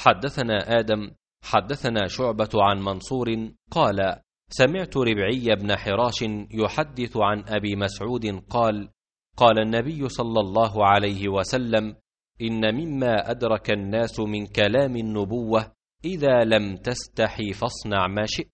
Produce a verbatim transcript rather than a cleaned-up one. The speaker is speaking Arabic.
حدثنا آدم حدثنا شعبة عن منصور قال: سمعت ربعي بن حراش يحدث عن أبي مسعود قال: قال النبي صلى الله عليه وسلم: إن مما أدرك الناس من كلام النبوة: إذا لم تستحي فاصنع ما شئت.